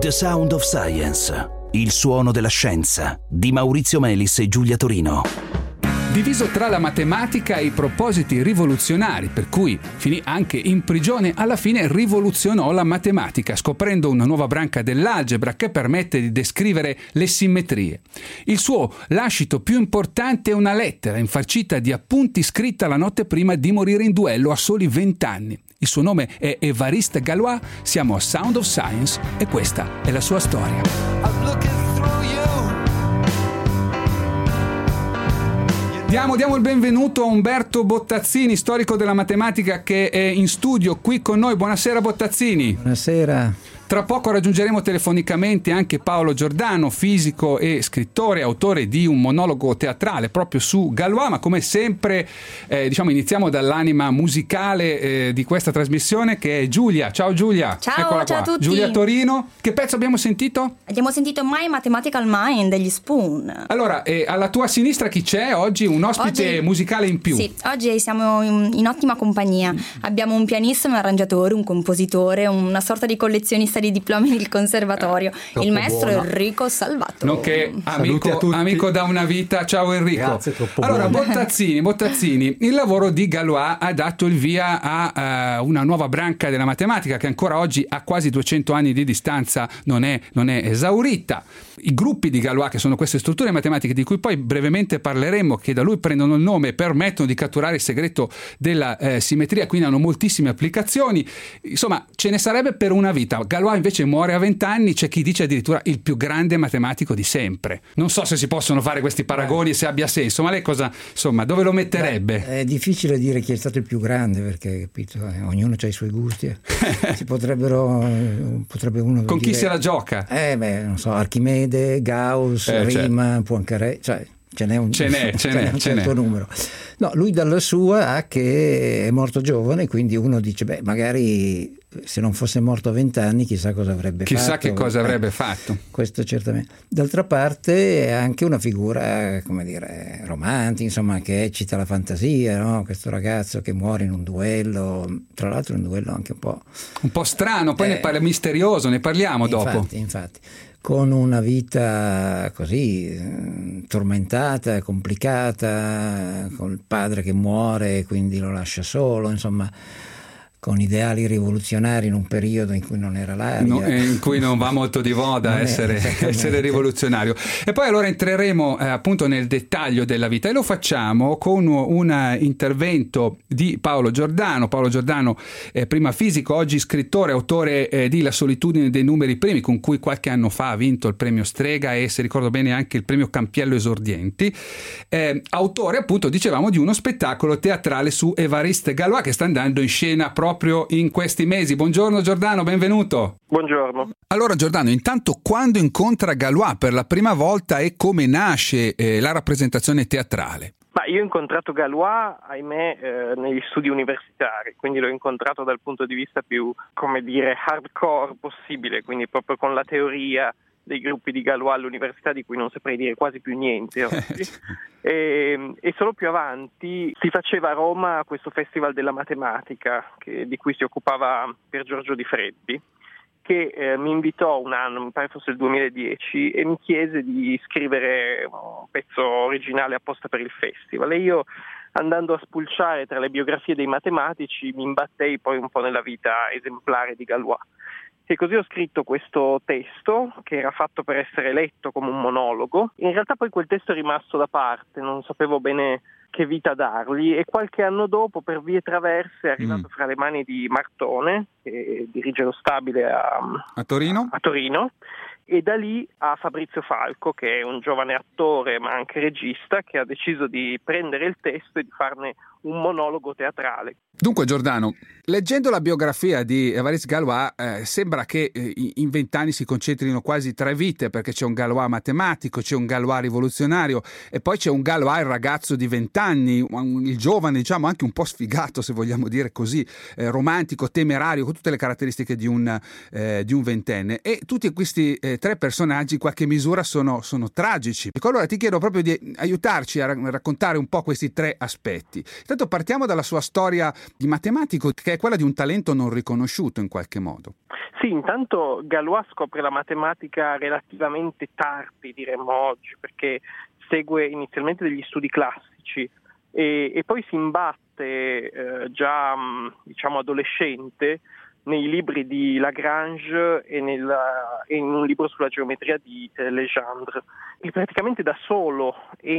The Sound of Science, il suono della scienza, di Maurizio Melis e Giulia Torino. Diviso tra la matematica e i propositi rivoluzionari, per cui finì anche in prigione, alla fine rivoluzionò la matematica, scoprendo una nuova branca dell'algebra che permette di descrivere le simmetrie. Il suo lascito più importante è una lettera infarcita di appunti scritta la notte prima di morire in duello a soli 20 anni. Il suo nome è Évariste Galois, siamo a Sound of Science e questa è la sua storia. Diamo il benvenuto a Umberto Bottazzini, storico della matematica, che è in studio qui con noi. Buonasera Bottazzini. Buonasera. Tra poco raggiungeremo telefonicamente anche Paolo Giordano, fisico e scrittore, autore di un monologo teatrale proprio su Galois, ma come sempre iniziamo dall'anima musicale di questa trasmissione, che è Giulia. Ciao Giulia. Ciao, ciao a tutti. Giulia Torino. Che pezzo abbiamo sentito? Abbiamo sentito My Mathematical Mind degli Spoon. Allora, alla tua sinistra chi c'è oggi? Un ospite musicale in più. Sì, oggi siamo in ottima compagnia. Abbiamo un pianista, un arrangiatore, un compositore, una sorta di collezionista di diplomi del conservatorio, il maestro buona. Enrico Salvato, nonché amico da una vita. Ciao Enrico. Grazie, allora Bottazzini, il lavoro di Galois ha dato il via a una nuova branca della matematica che ancora oggi, a quasi 200 anni di distanza, non è esaurita. I gruppi di Galois, che sono queste strutture matematiche di cui poi brevemente parleremo, che da lui prendono il nome e permettono di catturare il segreto della simmetria, quindi hanno moltissime applicazioni. Insomma, ce ne sarebbe per una vita. Galois invece muore a 20 anni, c'è chi dice addirittura il più grande matematico di sempre. Non so se si possono fare questi paragoni e se abbia senso, ma lei dove lo metterebbe? È difficile dire chi è stato il più grande, perché capito, ognuno ha i suoi gusti. Potrebbe uno con dire, chi se la gioca? Non so, Archimede, Gauss, Riemann, Poincaré, cioè ce n'è un certo numero. No, lui dalla sua che è morto giovane, quindi uno dice magari se non fosse morto a 20 anni chissà cosa avrebbe fatto. Chissà che cosa avrebbe fatto. Questo certamente. D'altra parte è anche una figura, come dire, romantica, insomma, che eccita la fantasia, no? Questo ragazzo che muore in un duello, tra l'altro un duello anche un po' strano, poi misterioso, ne parliamo dopo. Infatti. Con una vita così tormentata, complicata, con il padre che muore e quindi lo lascia solo, insomma, con ideali rivoluzionari in un periodo in cui non era l'aria. In cui non va molto di moda essere rivoluzionario. E poi allora entreremo appunto nel dettaglio della vita, e lo facciamo con un intervento di Paolo Giordano. Paolo Giordano, prima fisico, oggi scrittore, autore di La solitudine dei numeri primi, con cui qualche anno fa ha vinto il premio Strega e, se ricordo bene, anche il premio Campiello Esordienti. Autore, appunto, dicevamo, di uno spettacolo teatrale su Évariste Galois che sta andando in scena proprio in questi mesi. Buongiorno Giordano, benvenuto. Buongiorno. Allora Giordano, intanto, quando incontra Galois per la prima volta e come nasce la rappresentazione teatrale? Io ho incontrato Galois, ahimè, negli studi universitari, quindi l'ho incontrato dal punto di vista più, come dire, hardcore possibile, quindi proprio con la teoria dei gruppi di Galois all'università, di cui non saprei dire quasi più niente oggi. E solo più avanti si faceva a Roma questo Festival della Matematica di cui si occupava Pier Giorgio Di Freddi, che mi invitò un anno, mi pare fosse il 2010, e mi chiese di scrivere un pezzo originale apposta per il festival. E io, andando a spulciare tra le biografie dei matematici, mi imbattei poi un po' nella vita esemplare di Galois. E così ho scritto questo testo, che era fatto per essere letto come un monologo. In realtà poi quel testo è rimasto da parte, non sapevo bene che vita dargli, e qualche anno dopo, per vie traverse, è arrivato fra le mani di Martone, che dirige lo Stabile a Torino, e da lì a Fabrizio Falco, che è un giovane attore ma anche regista, che ha deciso di prendere il testo e di farne un monologo teatrale. Dunque Giordano, leggendo la biografia di Évariste Galois, sembra che in 20 anni si concentrino quasi 3 vite, perché c'è un Galois matematico, c'è un Galois rivoluzionario e poi c'è un Galois, il ragazzo di 20 anni, il giovane, diciamo anche un po' sfigato, se vogliamo dire così, romantico, temerario, con tutte le caratteristiche di un ventenne. E tutti questi 3 personaggi in qualche misura sono tragici. Ecco, allora ti chiedo proprio di aiutarci a raccontare un po' questi 3 aspetti. Intanto partiamo dalla sua storia di matematico, che è quella di un talento non riconosciuto in qualche modo. Sì, intanto Galois scopre la matematica relativamente tardi, diremmo oggi, perché segue inizialmente degli studi classici e poi si imbatte già diciamo adolescente nei libri di Lagrange e in un libro sulla geometria di Legendre. E praticamente da solo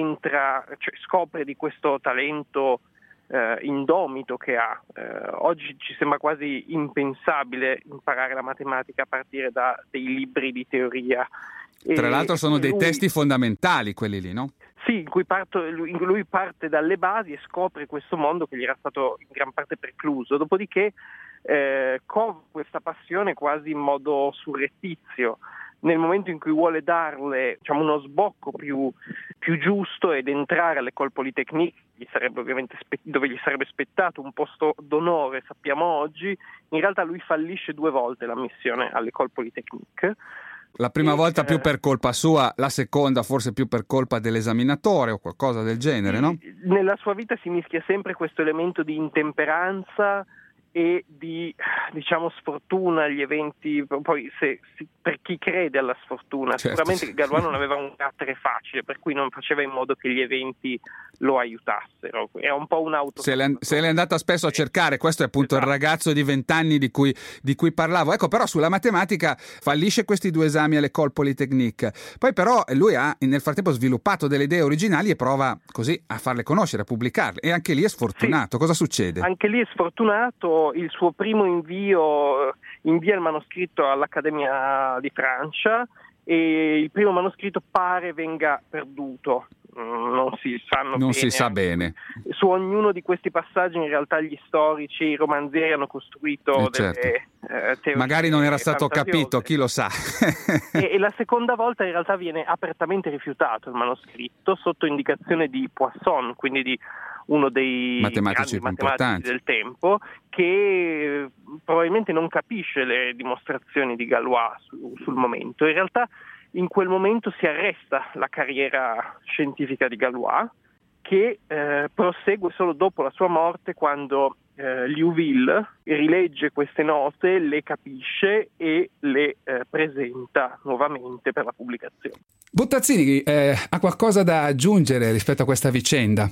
scopre di questo talento indomito che ha. Oggi ci sembra quasi impensabile imparare la matematica a partire da dei libri di teoria. Tra l'altro sono dei testi fondamentali quelli lì, no? Sì, in cui lui parte dalle basi e scopre questo mondo che gli era stato in gran parte precluso, dopodiché cova questa passione quasi in modo surrettizio. Nel momento in cui vuole darle uno sbocco più giusto ed entrare all'École Polytechnique, dove gli sarebbe spettato un posto d'onore, sappiamo oggi, in realtà lui fallisce 2 volte l'ammissione all'École Polytechnique. La prima volta più per colpa sua, la seconda forse più per colpa dell'esaminatore o qualcosa del genere, no? Nella sua vita si mischia sempre questo elemento di intemperanza e di sfortuna agli eventi, poi per chi crede alla sfortuna, certo. Sicuramente Galois non aveva un carattere facile, per cui non faceva in modo che gli eventi lo aiutassero, è un po' se l'è andata spesso a cercare, questo è appunto esatto. Il ragazzo di 20 anni di cui parlavo. Ecco, però sulla matematica fallisce questi 2 esami all'École Polytechnique, poi però lui ha nel frattempo sviluppato delle idee originali e prova così a farle conoscere, a pubblicarle, e anche lì è sfortunato. Sì. Cosa succede? Anche lì è sfortunato. Il suo primo invia il manoscritto all'Accademia di Francia e il primo manoscritto pare venga perduto. Non si sa bene. Su ognuno di questi passaggi in realtà gli storici, i romanzieri hanno costruito delle teorie. Magari non era stato capito, chi lo sa. e la seconda volta in realtà viene apertamente rifiutato il manoscritto sotto indicazione di Poisson, quindi di uno dei matematici del tempo, che probabilmente non capisce le dimostrazioni di Galois sul momento. In realtà in quel momento si arresta la carriera scientifica di Galois, che prosegue solo dopo la sua morte, quando Liouville rilegge queste note, le capisce e le presenta nuovamente per la pubblicazione. Bottazzini ha qualcosa da aggiungere rispetto a questa vicenda?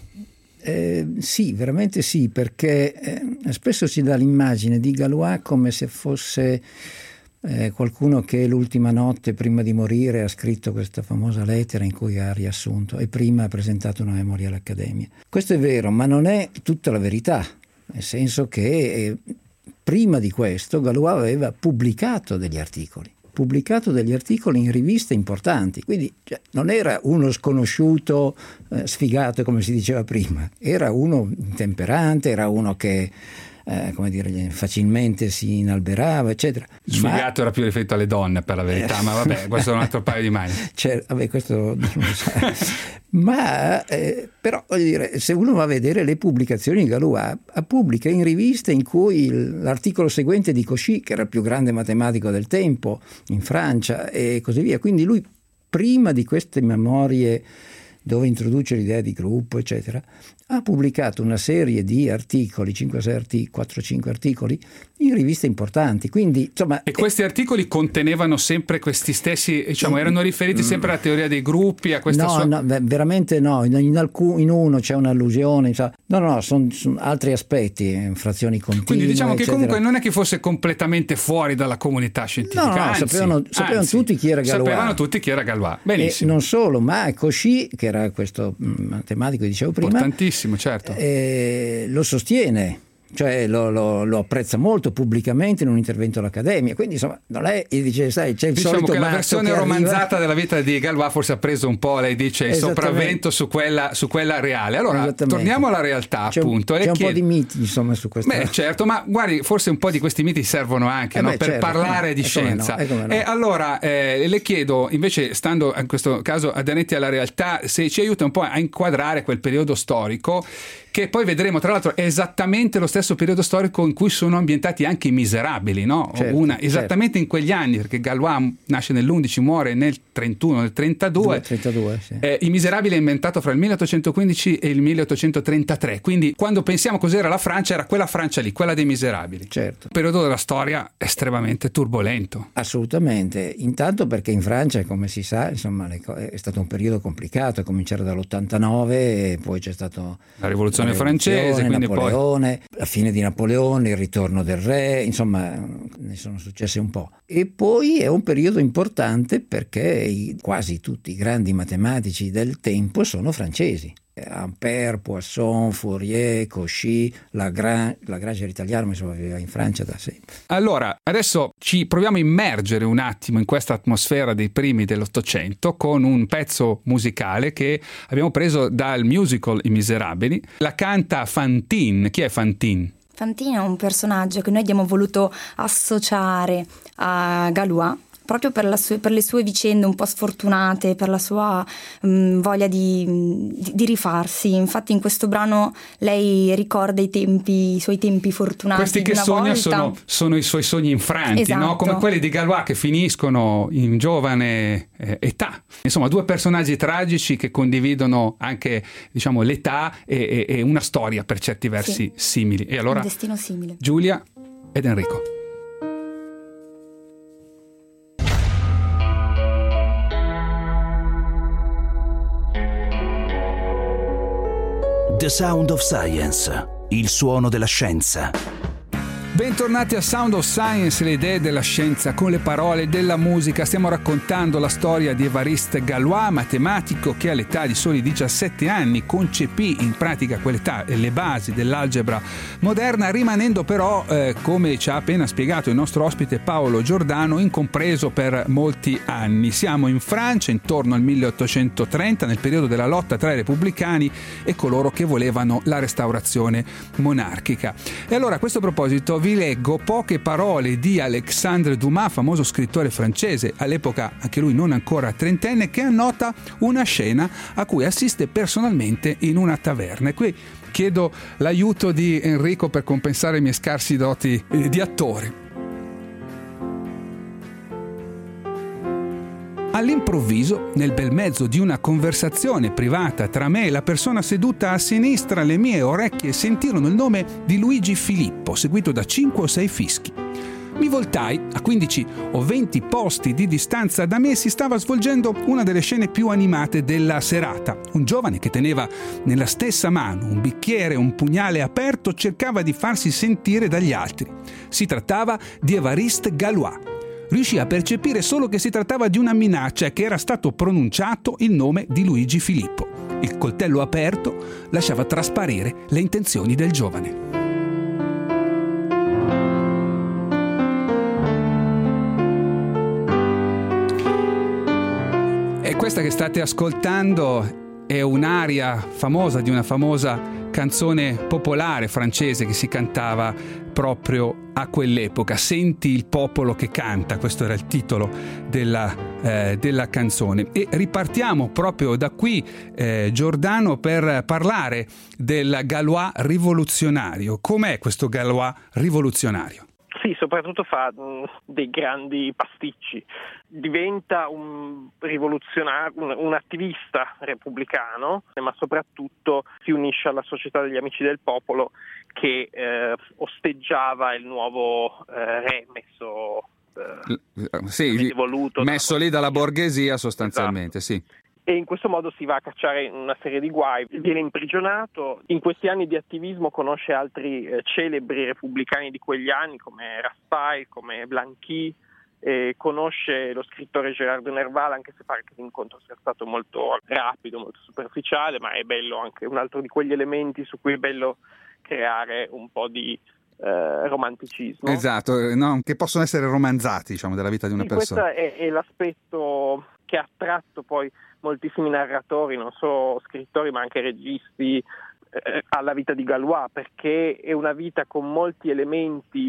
Sì, veramente sì, perché spesso si dà l'immagine di Galois come se fosse qualcuno che l'ultima notte prima di morire ha scritto questa famosa lettera in cui ha riassunto e prima ha presentato una memoria all'Accademia. Questo è vero, ma non è tutta la verità, nel senso che prima di questo Galois aveva pubblicato degli articoli in riviste importanti, quindi non era uno sconosciuto sfigato come si diceva prima, era uno intemperante, era uno che facilmente si inalberava, eccetera. Sfigato era più riferito alle donne, per la verità, ma vabbè, questo è un altro paio di mani. Questo non lo so. Ma però voglio dire, se uno va a vedere le pubblicazioni di Galois, pubblica in riviste in cui l'articolo seguente di Cauchy, che era il più grande matematico del tempo in Francia e così via, quindi lui prima di queste memorie dove introduce l'idea di gruppo, eccetera, ha pubblicato una serie di articoli, 4-5 articoli, in riviste importanti. Quindi, insomma, e questi articoli contenevano sempre questi stessi, erano riferiti sempre alla teoria dei gruppi, a questa no, veramente no. In uno c'è un'allusione, sono altri aspetti, frazioni continue. Quindi diciamo che eccetera. Comunque non è che fosse completamente fuori dalla comunità scientifica. Sapevano tutti chi era Galois. Sapevano tutti chi era Galois. Benissimo. E non solo, ma Cauchy, che era questo matematico che dicevo prima, importantissimo, certo, lo sostiene, lo apprezza molto pubblicamente in un intervento all'Accademia, quindi insomma non è, dice, sai, c'è il solito che la versione romanzata della vita di Galois forse ha preso un po', lei dice, il sopravvento su quella reale. Allora torniamo alla realtà, appunto. C'è un po' di miti insomma su questo. Certo, ma guardi, forse un po' di questi miti servono anche per parlare di scienza. E allora le chiedo invece, stando in questo caso aderenti alla realtà, se ci aiuta un po' a inquadrare quel periodo storico che poi vedremo, tra l'altro è esattamente lo stesso periodo storico in cui sono ambientati anche i Miserabili, no? Esattamente in quegli anni, perché Galois nasce nell'11, muore nel 31, nel 32. Sì. I Miserabili è inventato fra il 1815 e il 1833, quindi quando pensiamo cos'era la Francia, era quella Francia lì, quella dei Miserabili. Certo. Il periodo della storia estremamente turbolento. Assolutamente, intanto perché in Francia, come si sa, insomma, è stato un periodo complicato, a cominciare dall'89, e poi c'è stato la rivoluzione francese, quindi Napoleone, poi la fine di Napoleone, il ritorno del re, insomma ne sono successe un po'. E poi è un periodo importante perché quasi tutti i grandi matematici del tempo sono francesi. Ampère, Poisson, Fourier, Cauchy, Lagrange era italiano, ma insomma viveva in Francia da sempre. Allora, adesso ci proviamo a immergere un attimo in questa atmosfera dei primi dell'Ottocento con un pezzo musicale che abbiamo preso dal musical I Miserabili. La canta Fantine. Chi è Fantine? Fantine è un personaggio che noi abbiamo voluto associare a Galois, proprio per le sue vicende un po' sfortunate, per la sua voglia di rifarsi. Infatti in questo brano lei ricorda i suoi tempi fortunati. Questi che sogna sono i suoi sogni infranti, esatto. No? Come quelli di Galois che finiscono in giovane età. Insomma, due personaggi tragici che condividono anche, diciamo, l'età e una storia per certi versi simili. E allora, un destino simile. Giulia ed Enrico. The Sound of Science, il suono della scienza. Bentornati a Sound of Science, le idee della scienza con le parole della musica. Stiamo raccontando la storia di Évariste Galois, matematico che all'età di soli 17 anni concepì in pratica a quell'età le basi dell'algebra moderna, rimanendo però, come ci ha appena spiegato il nostro ospite Paolo Giordano, incompreso per molti anni. Siamo in Francia intorno al 1830, nel periodo della lotta tra i repubblicani e coloro che volevano la restaurazione monarchica. E allora, a questo proposito, vi leggo poche parole di Alexandre Dumas, famoso scrittore francese, all'epoca anche lui non ancora trentenne, che annota una scena a cui assiste personalmente in una taverna. E qui chiedo l'aiuto di Enrico per compensare i miei scarsi doti di attore. All'improvviso, nel bel mezzo di una conversazione privata tra me e la persona seduta a sinistra, le mie orecchie sentirono il nome di Luigi Filippo, seguito da 5 o 6 fischi. Mi voltai, a 15 o 20 posti di distanza da me si stava svolgendo una delle scene più animate della serata. Un giovane che teneva nella stessa mano un bicchiere e un pugnale aperto cercava di farsi sentire dagli altri. Si trattava di Évariste Galois. Riuscì a percepire solo che si trattava di una minaccia e che era stato pronunciato il nome di Luigi Filippo. Il coltello aperto lasciava trasparire le intenzioni del giovane. E questa che state ascoltando è un'aria famosa di una famosa canzone popolare francese che si cantava proprio a quell'epoca. Senti il popolo che canta, questo era il titolo della canzone. E ripartiamo proprio da qui, Giordano, per parlare del Galois rivoluzionario. Com'è questo Galois rivoluzionario? Sì, soprattutto fa dei grandi pasticci. Diventa un rivoluzionario, un attivista repubblicano, ma soprattutto si unisce alla Società degli Amici del Popolo che osteggiava il nuovo re messo lì dalla borghesia sostanzialmente. Esatto. Sì. E in questo modo si va a cacciare una serie di guai, viene imprigionato. In questi anni di attivismo conosce altri celebri repubblicani di quegli anni come Raspail, come Blanqui, conosce lo scrittore Gérard de Nerval, anche se pare che l'incontro sia stato molto rapido, molto superficiale, ma è bello anche un altro di quegli elementi su cui è bello creare un po' di romanticismo. Esatto, no? Che possono essere romanzati, diciamo, della vita di una persona. Questo è l'aspetto che ha attratto poi moltissimi narratori, non solo scrittori ma anche registi, alla vita di Galois, perché è una vita con molti elementi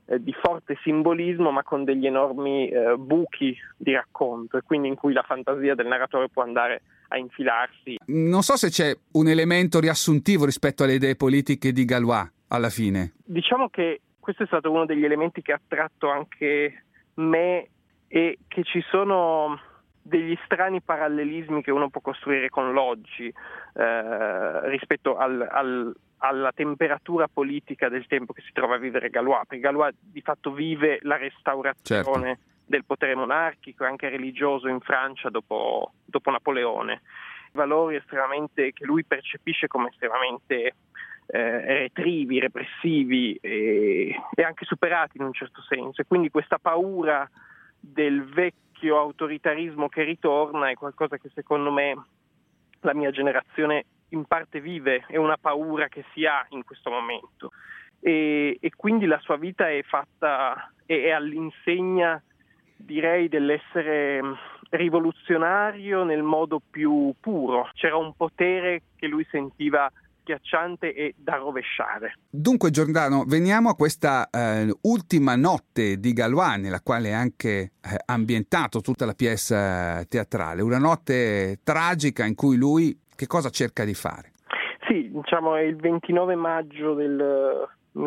di forte simbolismo, ma con degli enormi buchi di racconto, e quindi in cui la fantasia del narratore può andare a infilarsi. Non so se c'è un elemento riassuntivo rispetto alle idee politiche di Galois alla fine. Diciamo che questo è stato uno degli elementi che ha attratto anche me, e che ci sono degli strani parallelismi che uno può costruire con l'oggi rispetto alla temperatura politica del tempo che si trova a vivere Galois, perché Galois di fatto vive la restaurazione del potere monarchico e anche religioso in Francia dopo Napoleone, valori estremamente che lui percepisce come estremamente retrivi, repressivi e anche superati in un certo senso, e quindi questa paura del vecchio autoritarismo che ritorna è qualcosa che secondo me la mia generazione in parte vive, è una paura che si ha in questo momento, e quindi la sua vita è fatta, è all'insegna, direi, dell'essere rivoluzionario nel modo più puro. C'era un potere che lui sentiva schiacciante e da rovesciare. Dunque, Giordano, veniamo a questa ultima notte di Galois, nella quale è anche ambientato tutta la pièce teatrale, una notte tragica in cui lui che cosa cerca di fare? Sì, diciamo è il 29 maggio del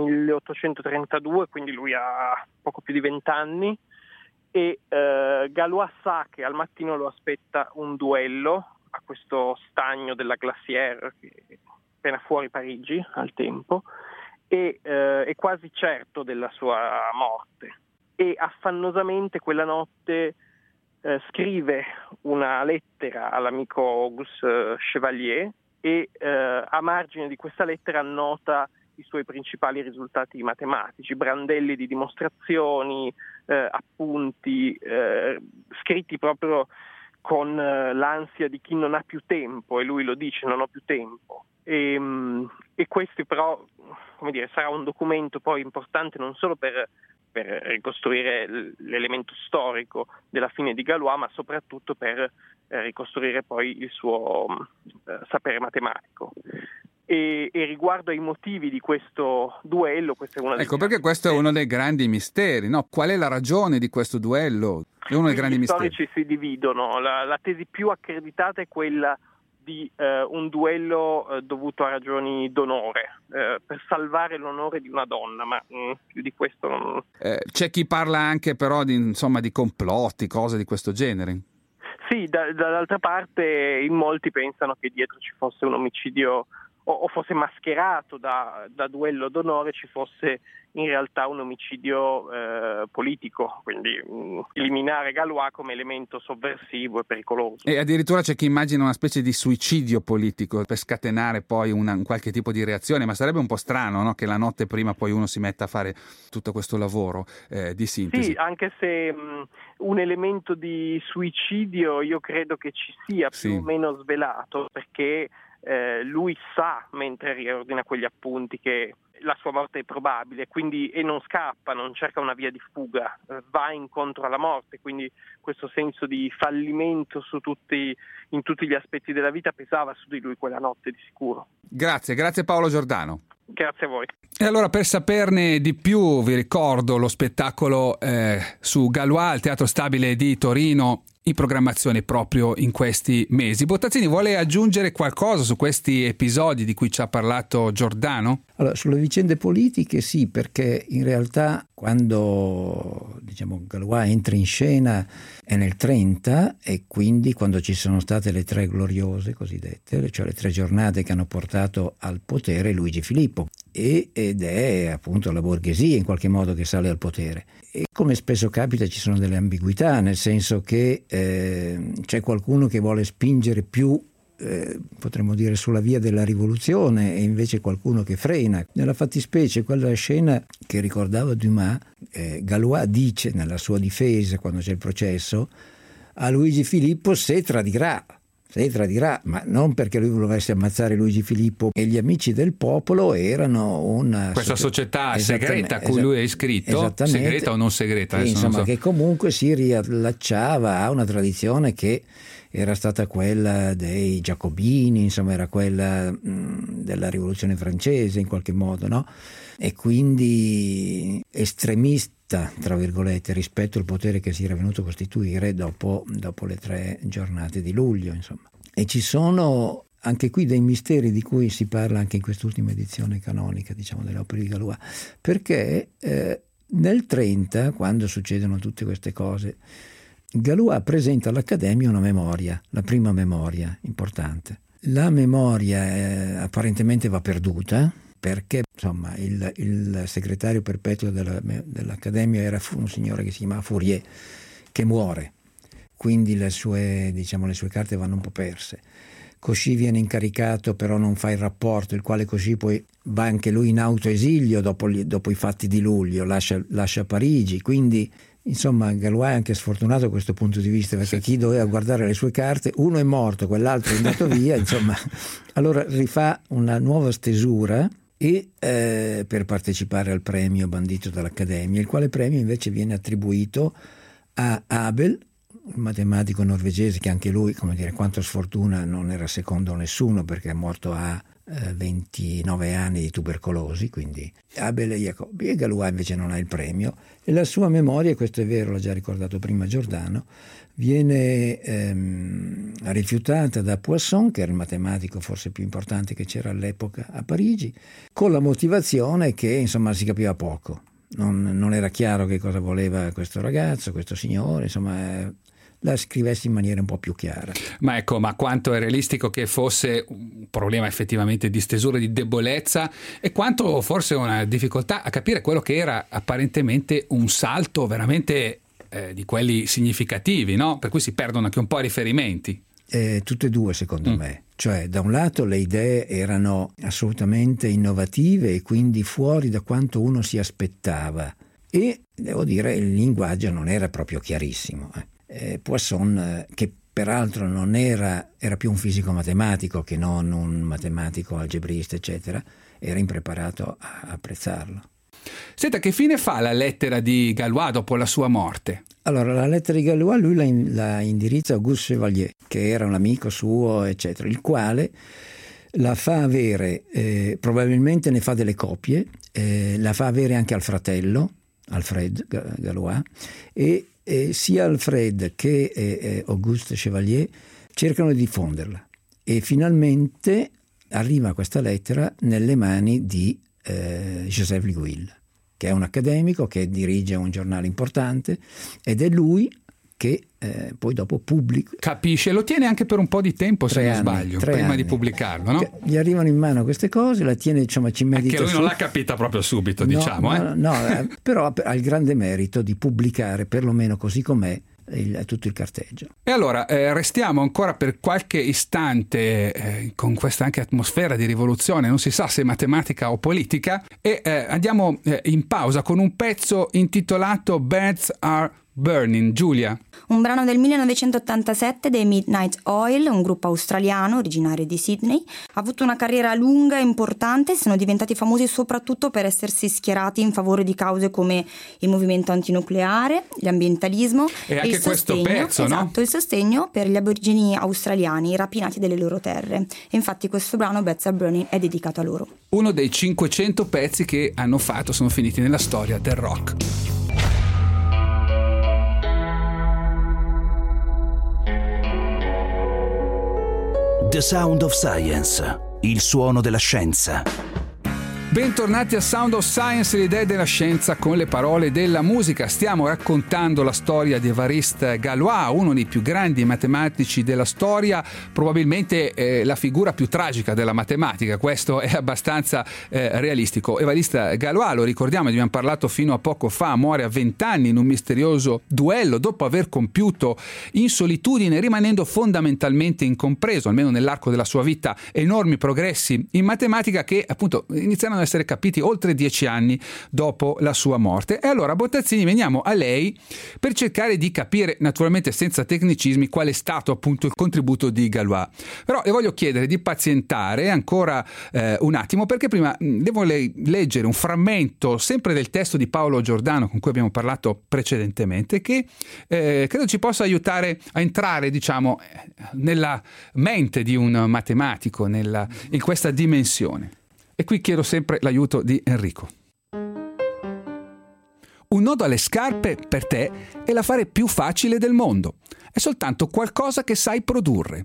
1832, quindi lui ha poco più di 20 anni, e Galois sa che al mattino lo aspetta un duello a questo stagno della Glacière, che è appena fuori Parigi al tempo, e è quasi certo della sua morte, e affannosamente quella notte scrive una lettera all'amico Auguste Chevalier, e a margine di questa lettera annota i suoi principali risultati matematici, brandelli di dimostrazioni, appunti scritti proprio con l'ansia di chi non ha più tempo, e lui lo dice: non ho più tempo. E questo però, come dire, sarà un documento poi importante non solo per ricostruire l'elemento storico della fine di Galois, ma soprattutto per ricostruire poi il suo sapere matematico. E riguardo ai motivi di questo duello, questa è una perché questo è uno dei grandi misteri, no? Qual è la ragione di questo duello? È uno dei grandi misteri. Gli storici si dividono. La tesi più accreditata è quella di un duello dovuto a ragioni d'onore, per salvare l'onore di una donna, ma più di questo non... C'è chi parla anche però di complotti, cose di questo genere. Sì, dall'altra parte in molti pensano che dietro ci fosse un omicidio o fosse mascherato da duello d'onore, ci fosse in realtà un omicidio politico, quindi eliminare Galois come elemento sovversivo e pericoloso. E addirittura c'è chi immagina una specie di suicidio politico per scatenare poi un qualche tipo di reazione, ma sarebbe un po' strano, no? Che la notte prima poi uno si metta a fare tutto questo lavoro di sintesi. Sì, anche se un elemento di suicidio io credo che ci sia più o meno svelato, perché lui sa, mentre riordina quegli appunti, che la sua morte è probabile, quindi, e non scappa, non cerca una via di fuga, va incontro alla morte, quindi questo senso di fallimento in tutti gli aspetti della vita pesava su di lui quella notte di sicuro. Grazie Paolo Giordano. Grazie a voi. E allora, per saperne di più, vi ricordo lo spettacolo su Galois al Teatro Stabile di Torino, in programmazione proprio in questi mesi. Bottazzini, vuole aggiungere qualcosa su questi episodi di cui ci ha parlato Giordano? Allora, sulle vicende politiche sì, perché in realtà quando Galois entra in scena è nel 30, e quindi quando ci sono state le tre gloriose cosiddette, cioè le 3 giornate che hanno portato al potere Luigi Filippo, ed è appunto la borghesia in qualche modo che sale al potere. E come spesso capita ci sono delle ambiguità, nel senso che c'è qualcuno che vuole spingere più, potremmo dire, sulla via della rivoluzione, e invece qualcuno che frena. Nella fattispecie, quella scena che ricordava Dumas, Galois dice nella sua difesa, quando c'è il processo, a Luigi Filippo se tradirà, ma non perché lui volesse ammazzare Luigi Filippo, e gli amici del popolo erano una questa società segreta a cui lui è iscritto, segreta o non segreta, insomma, che comunque si riallacciava a una tradizione che era stata quella dei Giacobini, insomma era quella della rivoluzione francese in qualche modo, no? E quindi estremista, tra virgolette, rispetto al potere che si era venuto a costituire dopo le 3 giornate di luglio, insomma. E ci sono anche qui dei misteri di cui si parla anche in quest'ultima edizione canonica, diciamo, delle opere di Galois, perché nel 30, quando succedono tutte queste cose, Galois presenta all'Accademia una memoria, la prima memoria importante. La memoria apparentemente va perduta, perché insomma il segretario perpetuo dell'Accademia era un signore che si chiamava Fourier, che muore, quindi le sue carte vanno un po' perse. Cauchy viene incaricato, però non fa il rapporto, il quale Cauchy poi va anche lui in autoesilio dopo i fatti di luglio, lascia Parigi, quindi insomma Galois è anche sfortunato da questo punto di vista, perché chi doveva guardare le sue carte, uno è morto, quell'altro è andato via, insomma, allora rifà una nuova stesura e per partecipare al premio bandito dall'Accademia, il quale premio invece viene attribuito a Abel, un matematico norvegese che anche lui, come dire, quanto sfortuna, non era secondo nessuno perché è morto a 29 anni di tubercolosi, quindi Abel e Jacobi. E Galois invece non ha il premio, e la sua memoria, questo è vero, l'ha già ricordato prima Giordano, viene rifiutata da Poisson, che era il matematico forse più importante che c'era all'epoca a Parigi, con la motivazione che insomma si capiva poco, non era chiaro che cosa voleva questo ragazzo, questo signore, insomma la scrivesse in maniera un po' più chiara. Ma quanto è realistico che fosse un problema effettivamente di stesura, di debolezza, e quanto forse una difficoltà a capire quello che era apparentemente un salto veramente di quelli significativi, no? Per cui si perdono anche un po' i riferimenti. Tutte e due secondo me, cioè da un lato le idee erano assolutamente innovative e quindi fuori da quanto uno si aspettava, e devo dire il linguaggio non era proprio chiarissimo. Poisson, che peraltro non era più un fisico matematico che non un matematico algebrista eccetera, era impreparato a apprezzarlo. Senta, che fine fa la lettera di Galois dopo la sua morte? Allora, la lettera di Galois lui la indirizza a Auguste Chevalier, che era un amico suo eccetera, il quale la fa avere, probabilmente ne fa delle copie, la fa avere anche al fratello Alfred Galois, e sia Alfred che Auguste Chevalier cercano di diffonderla, e finalmente arriva questa lettera nelle mani di Joseph Liguil, che è un accademico che dirige un giornale importante, ed è lui che poi dopo pubblica. Capisce, lo tiene anche per un po' di tempo, se non sbaglio, prima di pubblicarlo, no? Gli arrivano in mano queste cose, la tiene, insomma, ci medita. Anche lui non l'ha capita proprio subito, diciamo. No, però ha il grande merito di pubblicare, perlomeno così com'è, tutto il carteggio. E allora restiamo ancora per qualche istante con questa anche atmosfera di rivoluzione, non si sa se matematica o politica, e andiamo in pausa con un pezzo intitolato Birds Are Burning. Giulia. Un brano del 1987 dei Midnight Oil, un gruppo australiano originario di Sydney. Ha avuto una carriera lunga e importante, sono diventati famosi soprattutto per essersi schierati in favore di cause come il movimento antinucleare, l'ambientalismo e anche questo pezzo, esatto, no? Il sostegno per gli aborigeni australiani rapinati delle loro terre. E infatti questo brano, Birds Are Burning, è dedicato a loro. Uno dei 500 pezzi che hanno fatto, sono finiti nella storia del rock. The Sound of Science, il suono della scienza. Bentornati a Sound of Science, le idee della scienza con le parole della musica. Stiamo raccontando la storia di Évariste Galois, uno dei più grandi matematici della storia, probabilmente la figura più tragica della matematica. Questo è abbastanza realistico. Évariste Galois, lo ricordiamo, abbiamo parlato fino a poco fa, muore a 20 anni in un misterioso duello dopo aver compiuto in solitudine, rimanendo fondamentalmente incompreso, almeno nell'arco della sua vita, enormi progressi in matematica che appunto iniziano ad possono essere capiti oltre 10 anni dopo la sua morte. E allora, Bottazzini, veniamo a lei per cercare di capire, naturalmente senza tecnicismi, qual è stato appunto il contributo di Galois. Però le voglio chiedere di pazientare ancora un attimo, perché prima devo leggere un frammento sempre del testo di Paolo Giordano, con cui abbiamo parlato precedentemente, che credo ci possa aiutare a entrare, diciamo, nella mente di un matematico, in questa dimensione. E qui chiedo sempre l'aiuto di Enrico. Un nodo alle scarpe per te è l'affare più facile del mondo. È soltanto qualcosa che sai produrre.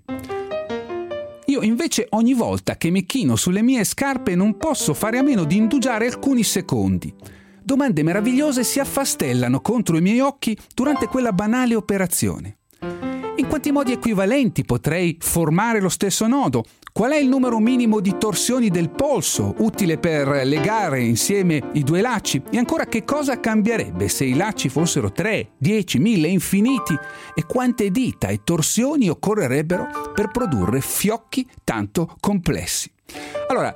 Io invece ogni volta che mi chino sulle mie scarpe non posso fare a meno di indugiare alcuni secondi. Domande meravigliose si affastellano contro i miei occhi durante quella banale operazione. In quanti modi equivalenti potrei formare lo stesso nodo? Qual è il numero minimo di torsioni del polso utile per legare insieme i due lacci? E ancora, che cosa cambierebbe se i lacci fossero 3, 10, 1000, infiniti? E quante dita e torsioni occorrerebbero per produrre fiocchi tanto complessi? Allora,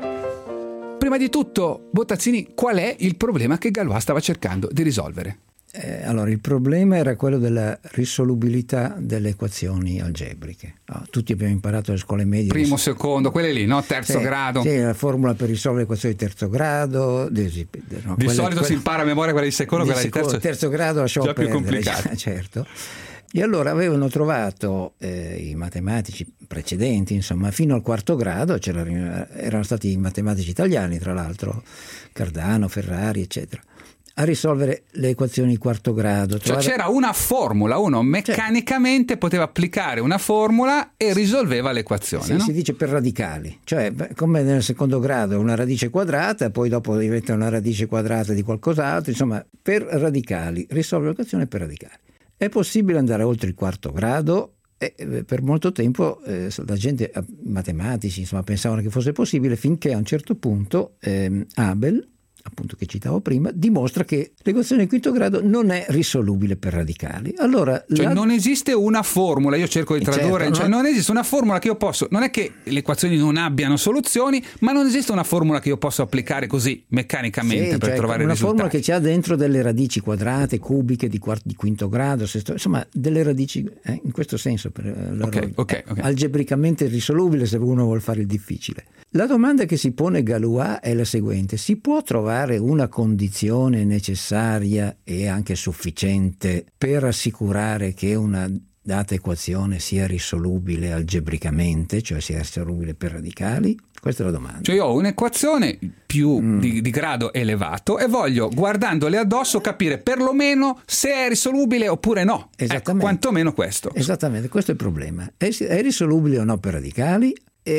prima di tutto, Bottazzini, qual è il problema che Galois stava cercando di risolvere? Allora, il problema era quello della risolubilità delle equazioni algebriche. Tutti abbiamo imparato alle scuole medie. Primo, secondo, quelle lì, no? Terzo grado. Sì, la formula per risolvere le equazioni di terzo grado. Di solito si impara a memoria quella di secondo, quella di terzo grado lasciamo già perdere, più complicata. Certo. E allora avevano trovato i matematici precedenti, insomma, fino al quarto grado, erano stati matematici italiani, tra l'altro, Cardano, Ferrari, eccetera, a risolvere le equazioni di quarto grado. Cioè c'era una formula, uno meccanicamente poteva applicare una formula e risolveva l'equazione. Sì, no? Si dice per radicali, cioè come nel secondo grado una radice quadrata, poi dopo diventa una radice quadrata di qualcos'altro, insomma per radicali, risolvere l'equazione per radicali. È possibile andare oltre il quarto grado e per molto tempo la gente, matematici, insomma, pensavano che fosse possibile, finché a un certo punto Abel, appunto che citavo prima, dimostra che l'equazione di quinto grado non è risolubile per radicali. Allora, non esiste una formula, io cerco di tradurre, certo, non esiste una formula che io posso, non è che le equazioni non abbiano soluzioni, ma non esiste una formula che io posso applicare così meccanicamente per trovare una risultati. Formula che ci ha dentro delle radici quadrate, cubiche di quinto grado, insomma delle radici in questo senso okay. Algebricamente risolubile se uno vuol fare il difficile. La domanda che si pone Galois è la seguente: si può trovare una condizione necessaria e anche sufficiente per assicurare che una data equazione sia risolubile algebricamente, cioè sia risolubile per radicali? Questa è la domanda. Cioè io ho un'equazione più di grado elevato e voglio, guardandole addosso, capire perlomeno se è risolubile oppure no. Ecco, quantomeno questo. Esattamente, questo è il problema. È risolubile o no per radicali?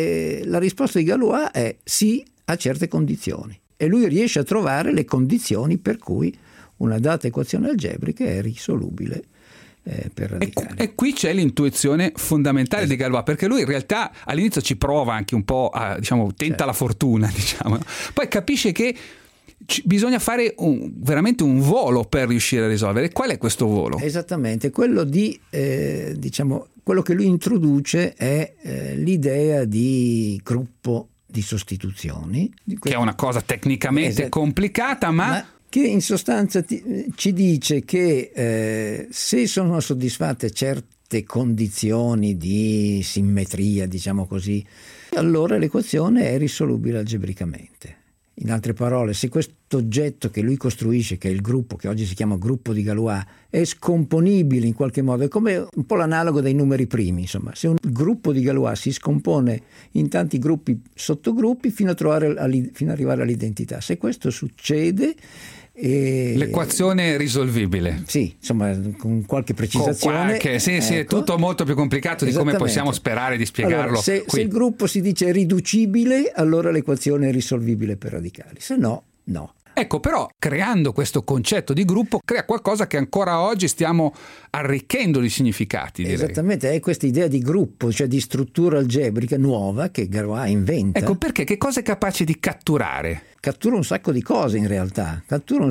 E la risposta di Galois è sì, a certe condizioni. E lui riesce a trovare le condizioni per cui una data equazione algebrica è risolubile per radicali. E qui c'è l'intuizione fondamentale di Galois, perché lui in realtà all'inizio ci prova anche un po' a, tenta la fortuna, poi capisce che bisogna fare veramente un volo per riuscire a risolvere. Qual è questo volo? Esattamente, quello di quello che lui introduce è l'idea di gruppo di sostituzioni, che è una cosa tecnicamente complicata, ma che in sostanza ci dice che se sono soddisfatte certe condizioni di simmetria, diciamo così, allora l'equazione è risolubile algebricamente. In altre parole, se questo oggetto che lui costruisce, che è il gruppo, che oggi si chiama gruppo di Galois, è scomponibile in qualche modo, è come un po' l'analogo dei numeri primi, insomma, se un gruppo di Galois si scompone in tanti gruppi, sottogruppi, fino ad arrivare all'identità. Se questo succede, l'equazione è risolvibile. Sì, insomma, con qualche precisazione. Sì, è tutto molto più complicato di come possiamo sperare di spiegarlo. Allora, se il gruppo si dice riducibile, allora l'equazione è risolvibile per radicali, se no, no. Ecco, però creando questo concetto di gruppo crea qualcosa che ancora oggi stiamo arricchendo di significati, direi. Esattamente, è questa idea di gruppo, cioè di struttura algebrica nuova che Galois inventa. Ecco, perché che cosa è capace di catturare? Cattura un sacco di cose in realtà,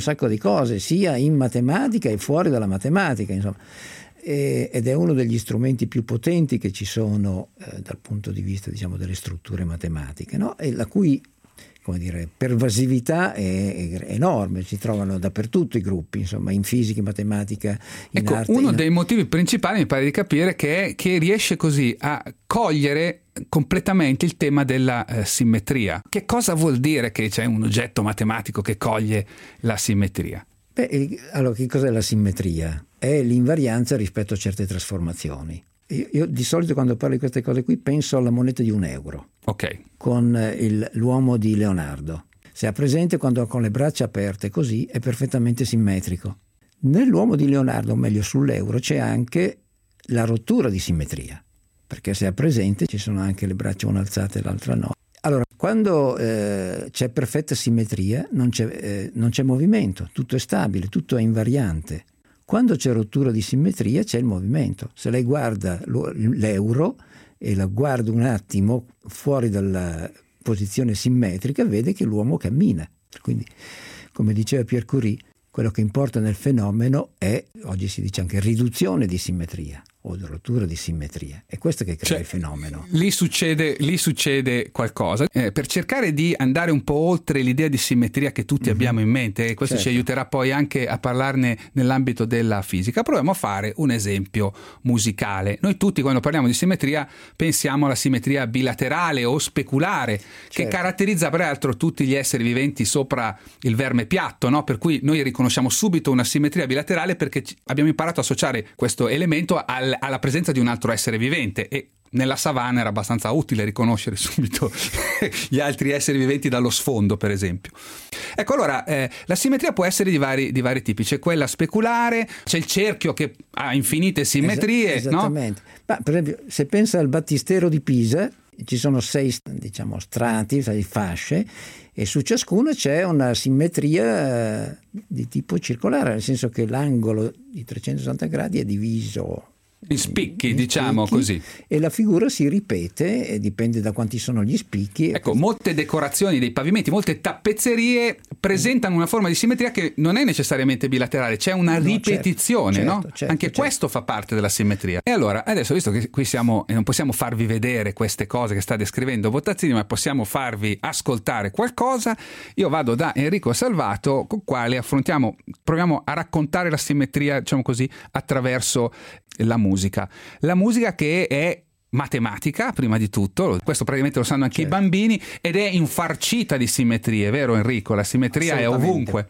sia in matematica e fuori dalla matematica, insomma. Ed è uno degli strumenti più potenti che ci sono dal punto di vista, delle strutture matematiche, no? E la cui come dire, pervasività è enorme, si trovano dappertutto i gruppi, insomma, in fisica, in matematica, in arte. Uno dei motivi principali, mi pare di capire, che riesce così a cogliere completamente il tema della simmetria. Che cosa vuol dire che c'è un oggetto matematico che coglie la simmetria? Allora, che cos'è la simmetria? È l'invarianza rispetto a certe trasformazioni. Io di solito quando parlo di queste cose qui penso alla moneta di €1. Ok. Con l'uomo di Leonardo. Se ha presente, quando con le braccia aperte così è perfettamente simmetrico. Nell'uomo di Leonardo, o meglio sull'euro, c'è anche la rottura di simmetria, perché se ha presente ci sono anche le braccia una alzate e l'altra no. Allora, quando c'è perfetta simmetria non c'è movimento, tutto è stabile, tutto è invariante. Quando c'è rottura di simmetria c'è il movimento. Se lei guarda l'euro e la guarda un attimo fuori dalla posizione simmetrica, vede che l'uomo cammina. Quindi, come diceva Pierre Curie, quello che importa nel fenomeno è, oggi si dice anche, riduzione di simmetria o rottura di simmetria. È questo che crea il fenomeno. Lì succede qualcosa. Per cercare di andare un po' oltre l'idea di simmetria che tutti abbiamo in mente, e questo ci aiuterà poi anche a parlarne nell'ambito della fisica, proviamo a fare un esempio musicale. Noi tutti, quando parliamo di simmetria, pensiamo alla simmetria bilaterale o speculare, che caratterizza peraltro tutti gli esseri viventi sopra il verme piatto, no? Per cui noi riconosciamo subito una simmetria bilaterale perché abbiamo imparato a associare questo elemento alla presenza di un altro essere vivente, e nella savana era abbastanza utile riconoscere subito gli altri esseri viventi dallo sfondo, per esempio. Ecco, allora la simmetria può essere di vari tipi. C'è quella speculare, c'è il cerchio che ha infinite simmetrie. Esattamente. No? Ma, per esempio, se pensa al battistero di Pisa, ci sono 6 strati, 6 fasce, e su ciascuno c'è una simmetria di tipo circolare, nel senso che l'angolo di 360 gradi è diviso in spicchi, diciamo così, e la figura si ripete e dipende da quanti sono gli spicchi. Ecco, molte decorazioni dei pavimenti, molte tappezzerie presentano una forma di simmetria che non è necessariamente bilaterale, c'è una ripetizione, no? Anche questo fa parte della simmetria. E allora, adesso, visto che qui siamo e non possiamo farvi vedere queste cose che sta descrivendo Bottazzini, ma possiamo farvi ascoltare qualcosa, io vado da Enrico Salvato, con quale proviamo a raccontare la simmetria, diciamo così, attraverso la musica che è matematica prima di tutto, questo praticamente lo sanno anche i bambini, ed è infarcita di simmetrie, vero Enrico? La simmetria è ovunque.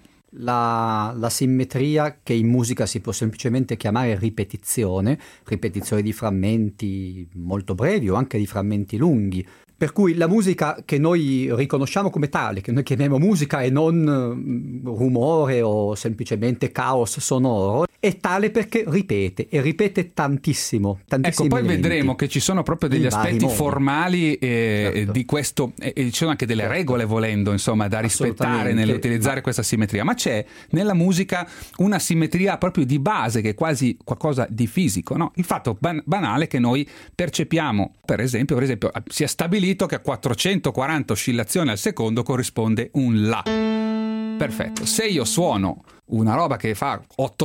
La simmetria, che in musica si può semplicemente chiamare ripetizione di frammenti molto brevi o anche di frammenti lunghi. Per cui la musica che noi riconosciamo come tale, che noi chiamiamo musica e non rumore o semplicemente caos sonoro, è tale perché ripete tantissimo. Ecco, poi vedremo che ci sono proprio degli aspetti formali di questo, e ci sono anche delle regole, volendo, insomma, da rispettare nell'utilizzare questa simmetria. Ma c'è nella musica una simmetria proprio di base, che è quasi qualcosa di fisico, no? Il fatto banale che noi percepiamo, per esempio, si è stabilito che a 440 oscillazioni al secondo corrisponde un La. Perfetto. Se io suono una roba che fa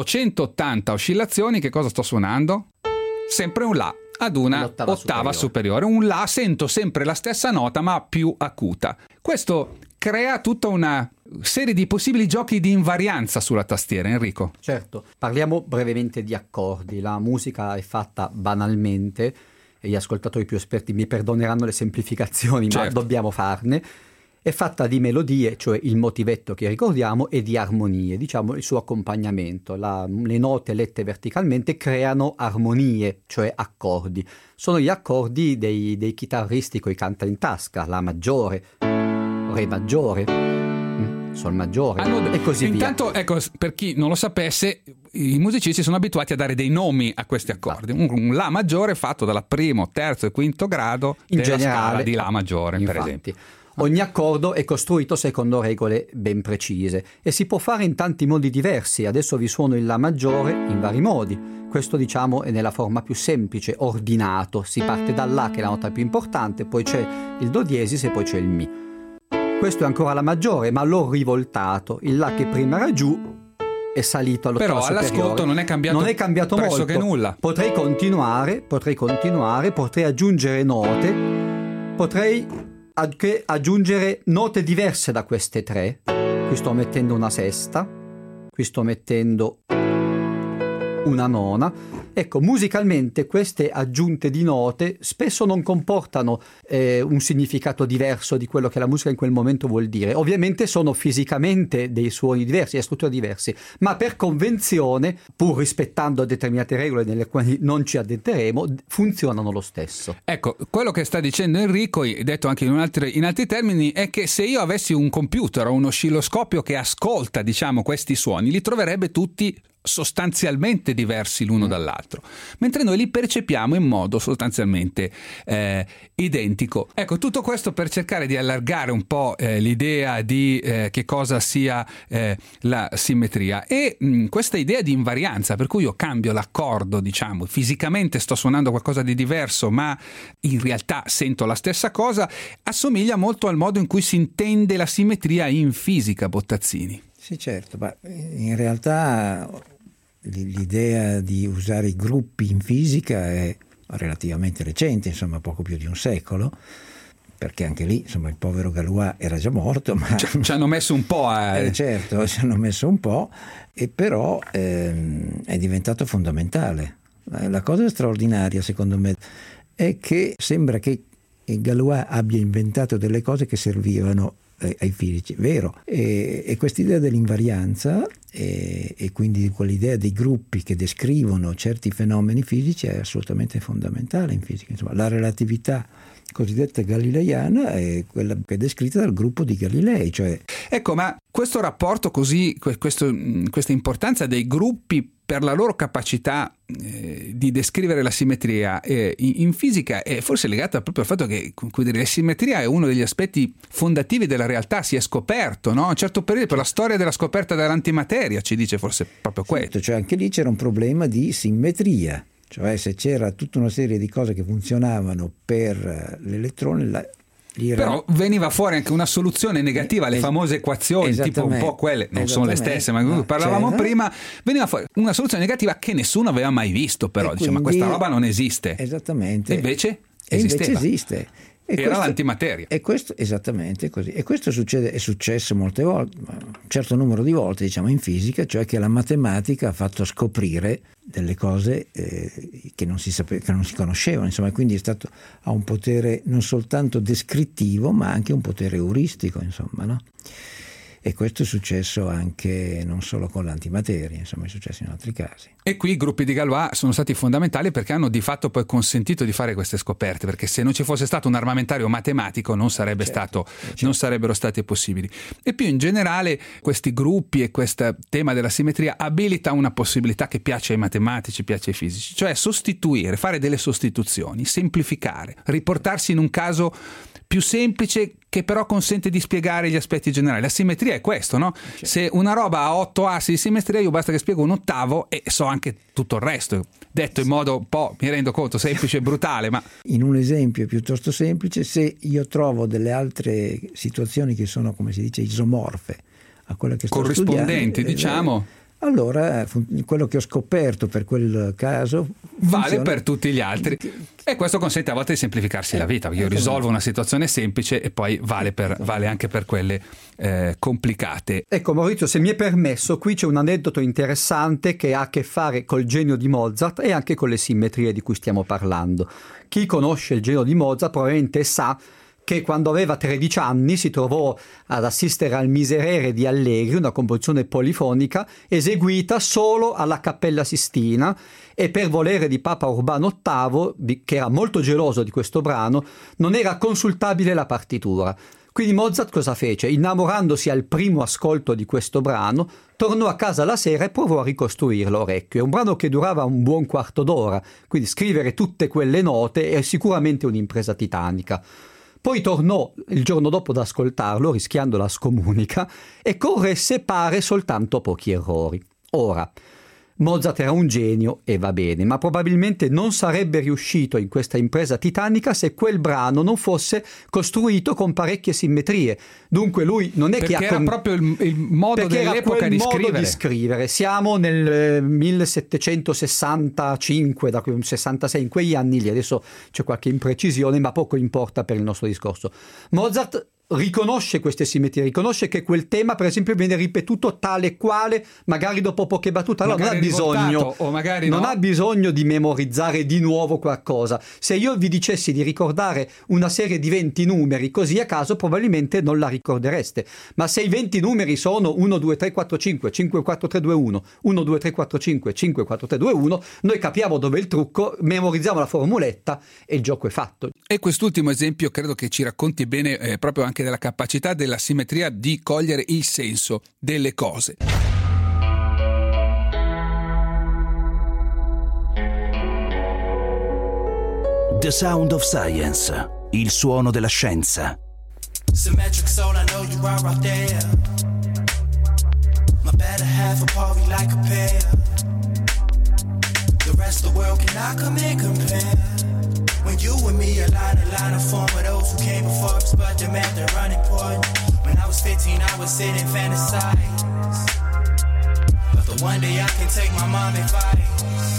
880 oscillazioni, che cosa sto suonando? Sempre un La ad una ottava superiore. Un La, sento sempre la stessa nota ma più acuta. Questo crea tutta una serie di possibili giochi di invarianza sulla tastiera, Enrico. Certo, parliamo brevemente di accordi. La musica è fatta banalmente, e gli ascoltatori più esperti mi perdoneranno le semplificazioni, ma dobbiamo farne. È fatta di melodie, cioè il motivetto che ricordiamo, e di armonie, diciamo il suo accompagnamento. Le note lette verticalmente creano armonie, cioè accordi. Sono gli accordi dei chitarristi coi canta in tasca: La maggiore, Re maggiore, Sol maggiore e così via. Intanto, ecco, per chi non lo sapesse, i musicisti sono abituati a dare dei nomi a questi accordi. Un La maggiore fatto dal primo, terzo e quinto grado in della scala di La maggiore, per esempio. Ogni accordo è costruito secondo regole ben precise e si può fare in tanti modi diversi. Adesso vi suono il La maggiore in vari modi. Questo, diciamo, è nella forma più semplice, ordinato. Si parte dal La, che è la nota più importante, poi c'è il Do diesis e poi c'è il Mi. Questo è ancora La maggiore, ma l'ho rivoltato. Il La che prima era giù è salito all'ottava superiore. Però all'ascolto non è cambiato pressoché nulla. Potrei continuare, potrei aggiungere note, potrei aggiungere note diverse da queste 3. Qui sto mettendo una sesta, qui sto mettendo una nona. Ecco, musicalmente queste aggiunte di note spesso non comportano un significato diverso di quello che la musica in quel momento vuol dire. Ovviamente sono fisicamente dei suoni diversi, strutture diverse, ma per convenzione, pur rispettando determinate regole nelle quali non ci addentteremo, funzionano lo stesso. Ecco, quello che sta dicendo Enrico, detto anche in altri termini, è che se io avessi un computer o un oscilloscopio che ascolta, diciamo, questi suoni, li troverebbe tutti sostanzialmente diversi l'uno dall'altro, mentre noi li percepiamo in modo sostanzialmente identico. Ecco, tutto questo per cercare di allargare un po' l'idea di che cosa sia la simmetria e questa idea di invarianza, per cui io cambio l'accordo, diciamo, fisicamente sto suonando qualcosa di diverso, ma in realtà sento la stessa cosa, assomiglia molto al modo in cui si intende la simmetria in fisica, Bottazzini. Sì, certo, ma in realtà l'idea di usare i gruppi in fisica è relativamente recente, insomma poco più di un secolo, perché anche lì insomma il povero Galois era già morto, ma ci hanno messo un po' certo, ci hanno messo un po', e però è diventato fondamentale. La cosa straordinaria secondo me è che sembra che Galois abbia inventato delle cose che servivano ai fisici, vero, e quest'idea dell'invarianza e quindi quell'idea dei gruppi che descrivono certi fenomeni fisici è assolutamente fondamentale in fisica. Insomma, la relatività cosiddetta galileiana è quella che è descritta dal gruppo di Galilei, cioè... Ecco, ma questo rapporto così, questa importanza dei gruppi per la loro capacità di descrivere la simmetria in fisica è forse legata proprio al fatto che la simmetria è uno degli aspetti fondativi della realtà, si è scoperto, no? A un certo periodo, per la storia della scoperta dell'antimateria ci dice forse proprio questo. Cioè anche lì c'era un problema di simmetria, cioè se c'era tutta una serie di cose che funzionavano per l'elettrone, però veniva fuori anche una soluzione negativa alle famose equazioni, tipo un po' quelle, non sono le stesse, ma parlavamo prima, veniva fuori una soluzione negativa che nessuno aveva mai visto, però diciamo, quindi, ma questa roba non esiste. Esattamente. E invece esisteva. Invece esiste. Era l'antimateria. E questo esattamente così. E questo è successo molte volte, un certo numero di volte, diciamo, in fisica, cioè che la matematica ha fatto scoprire delle cose che non si conoscevano, insomma, quindi ha un potere non soltanto descrittivo, ma anche un potere euristico, insomma, no? E questo è successo anche non solo con l'antimateria, insomma è successo in altri casi. E qui i gruppi di Galois sono stati fondamentali perché hanno di fatto poi consentito di fare queste scoperte, perché se non ci fosse stato un armamentario matematico non sarebbero state possibili. E più in generale questi gruppi e questo tema della simmetria abilita una possibilità che piace ai matematici, piace ai fisici, cioè sostituire, fare delle sostituzioni, semplificare, riportarsi in un caso più semplice che però consente di spiegare gli aspetti generali. La simmetria è questo, no? Certo. Se una roba ha 8 assi di simmetria, io basta che spiego un ottavo e so anche tutto il resto. Detto in modo un po', mi rendo conto, semplice e brutale, ma... In un esempio piuttosto semplice, se io trovo delle altre situazioni che sono, come si dice, isomorfe a quelle che sto corrispondenti, diciamo... allora quello che ho scoperto per quel caso vale per tutti gli altri, e questo consente a volte di semplificarsi la vita, perché io risolvo una situazione semplice e poi vale anche per quelle complicate. Ecco Maurizio, se mi è permesso, qui c'è un aneddoto interessante che ha a che fare col genio di Mozart e anche con le simmetrie di cui stiamo parlando. Chi conosce il genio di Mozart probabilmente sa che quando aveva 13 anni si trovò ad assistere al Miserere di Allegri, una composizione polifonica eseguita solo alla Cappella Sistina, e per volere di Papa Urbano VIII, che era molto geloso di questo brano, non era consultabile la partitura. Quindi Mozart cosa fece? Innamorandosi al primo ascolto di questo brano, tornò a casa la sera e provò a ricostruirlo orecchio. È un brano che durava un buon quarto d'ora, quindi scrivere tutte quelle note è sicuramente un'impresa titanica. Poi tornò il giorno dopo ad ascoltarlo, rischiando la scomunica, e corresse pare soltanto pochi errori. Ora, Mozart era un genio e va bene, ma probabilmente non sarebbe riuscito in questa impresa titanica se quel brano non fosse costruito con parecchie simmetrie. Dunque lui non è perché che era proprio il modo dell'epoca di scrivere. Siamo nel 1765, da 66, in quegli anni lì. Adesso c'è qualche imprecisione, ma poco importa per il nostro discorso. Mozart riconosce queste simmetrie, riconosce che quel tema per esempio viene ripetuto tale quale, magari dopo poche battute. Allora non ha bisogno di memorizzare di nuovo qualcosa. Se io vi dicessi di ricordare una serie di 20 numeri così a caso, probabilmente non la ricordereste, ma se i 20 numeri sono 1 2 3 4 5 5 4 3 2 1 1 2 3 4 5 5 4 3 2 1, noi capiamo dove è il trucco, memorizziamo la formuletta e il gioco è fatto. E quest'ultimo esempio credo che ci racconti bene proprio anche della capacità della simmetria di cogliere il senso delle cose. The Sound of Science, il suono della scienza. Symmetric soul, I know you are out there. My better half apart, we like a pair. The rest of the world cannot come and compare. When you and me align a form of those who came before us, but the math they're unimportant. When I was 15, I was sitting fantasize. But the one day I can take my mom advice.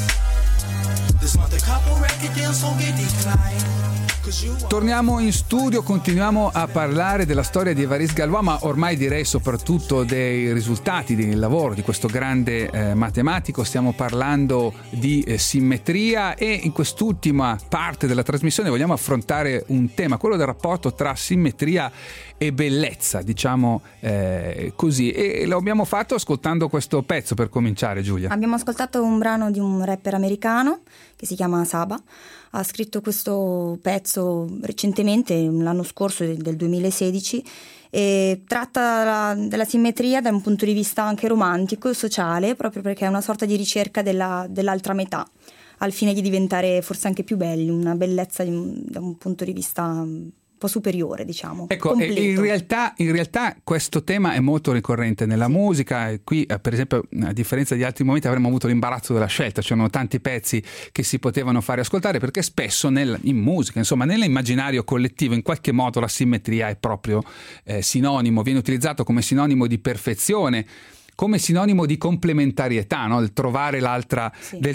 This month a couple record deals won't get declined. Torniamo in studio, continuiamo a parlare della storia di Évariste Galois, ma ormai direi soprattutto dei risultati del lavoro di questo grande matematico. Stiamo parlando di simmetria e in quest'ultima parte della trasmissione vogliamo affrontare un tema, quello del rapporto tra simmetria e bellezza, diciamo così, e lo abbiamo fatto ascoltando questo pezzo per cominciare. Giulia, abbiamo ascoltato un brano di un rapper americano che si chiama Saba. Ha scritto questo pezzo recentemente, l'anno scorso, del 2016, e tratta della simmetria da un punto di vista anche romantico e sociale, proprio perché è una sorta di ricerca dell'altra metà, al fine di diventare forse anche più belli, una bellezza da un punto di vista un po' superiore, diciamo. Ecco, in realtà questo tema è molto ricorrente nella musica, e qui per esempio, a differenza di altri momenti, avremmo avuto l'imbarazzo della scelta. C'erano tanti pezzi che si potevano fare ascoltare, perché spesso in musica, insomma nell'immaginario collettivo, in qualche modo la simmetria è proprio sinonimo, viene utilizzato come sinonimo di perfezione, come sinonimo di complementarietà, no? Del trovare l'altra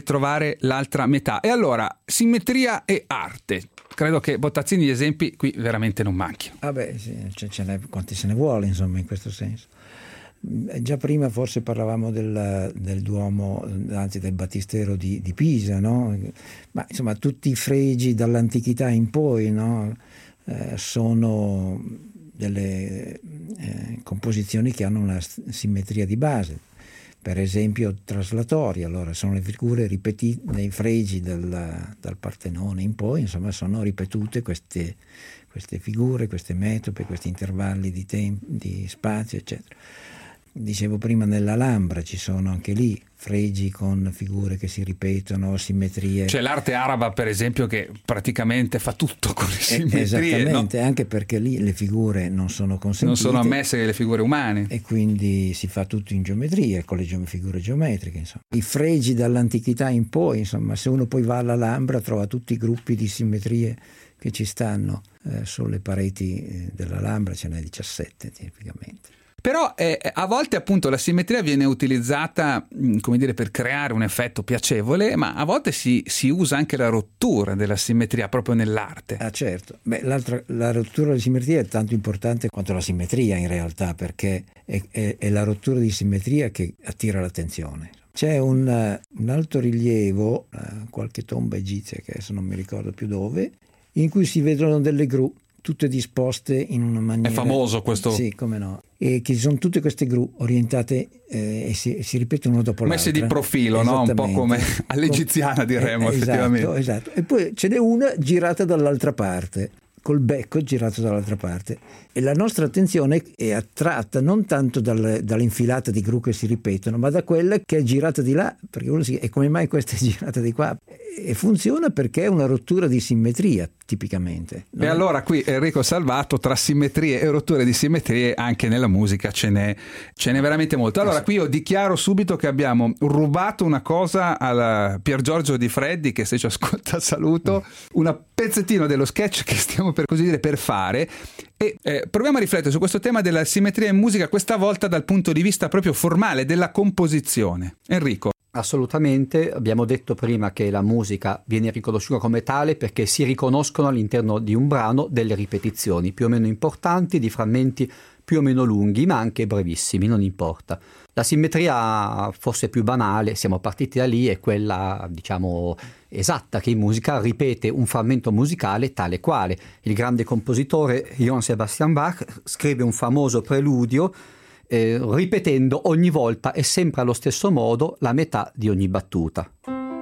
metà. E allora, simmetria e arte. Credo che Bottazzini, gli esempi qui veramente non manchino. Sì, quanti se ne vuole, insomma, in questo senso. Già prima forse parlavamo del Duomo, anzi del Battistero di Pisa, no? Ma insomma tutti i fregi dall'antichità in poi, no? Sono delle composizioni che hanno una simmetria di base. Per esempio traslatori, allora sono le figure ripetite nei fregi dal Partenone in poi, insomma sono ripetute queste figure, queste metope, questi intervalli di tempo, di spazio, eccetera. Dicevo prima nell'Alhambra ci sono anche lì fregi con figure che si ripetono, simmetrie. C'è l'arte araba per esempio che praticamente fa tutto con le simmetrie. Esattamente, no? Anche perché lì le figure non sono consentite. Non sono ammesse le figure umane. E quindi si fa tutto in geometria, con le figure geometriche, insomma. I fregi dall'antichità in poi, insomma, se uno poi va all'Alhambra trova tutti i gruppi di simmetrie che ci stanno sulle pareti dell'Alhambra, ce n'è 17 tipicamente. Però a volte appunto la simmetria viene utilizzata, come dire, per creare un effetto piacevole, ma a volte si usa anche la rottura della simmetria proprio nell'arte. Ah, certo. La rottura della simmetria è tanto importante quanto la simmetria in realtà, perché è la rottura di simmetria che attira l'attenzione. C'è un alto rilievo, qualche tomba egizia che adesso non mi ricordo più dove, in cui si vedono delle gru tutte disposte in una maniera... È famoso questo? Sì, come no. E che sono tutte queste gru orientate e si ripetono una dopo l'altra. Messe di profilo, no? Un po' come all'egiziana diremmo, effettivamente. Esatto. E poi ce n'è una girata dall'altra parte, col becco girato dall'altra parte, e la nostra attenzione è attratta non tanto dall'infilata di gru che si ripetono, ma da quella che è girata di là, perché uno e come mai questa è girata di qua? E funziona perché è una rottura di simmetria tipicamente. E allora qui Enrico Salvato, tra simmetrie e rotture di simmetrie anche nella musica ce n'è veramente molto. Allora qui io dichiaro subito che abbiamo rubato una cosa al Pier Giorgio Di Freddi, che se ci ascolta saluto, un pezzettino dello sketch che stiamo per così dire per fare, e proviamo a riflettere su questo tema della simmetria in musica, questa volta dal punto di vista proprio formale della composizione. Enrico. Assolutamente, abbiamo detto prima che la musica viene riconosciuta come tale perché si riconoscono all'interno di un brano delle ripetizioni più o meno importanti, di frammenti più o meno lunghi, ma anche brevissimi, non importa. La simmetria forse più banale, siamo partiti da lì, è quella, diciamo, esatta, che in musica ripete un frammento musicale tale quale. Il grande compositore Johann Sebastian Bach scrive un famoso preludio ripetendo ogni volta e sempre allo stesso modo la metà di ogni battuta.